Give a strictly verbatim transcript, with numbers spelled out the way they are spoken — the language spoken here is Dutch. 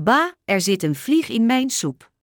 Bah, er zit een vlieg in mijn soep.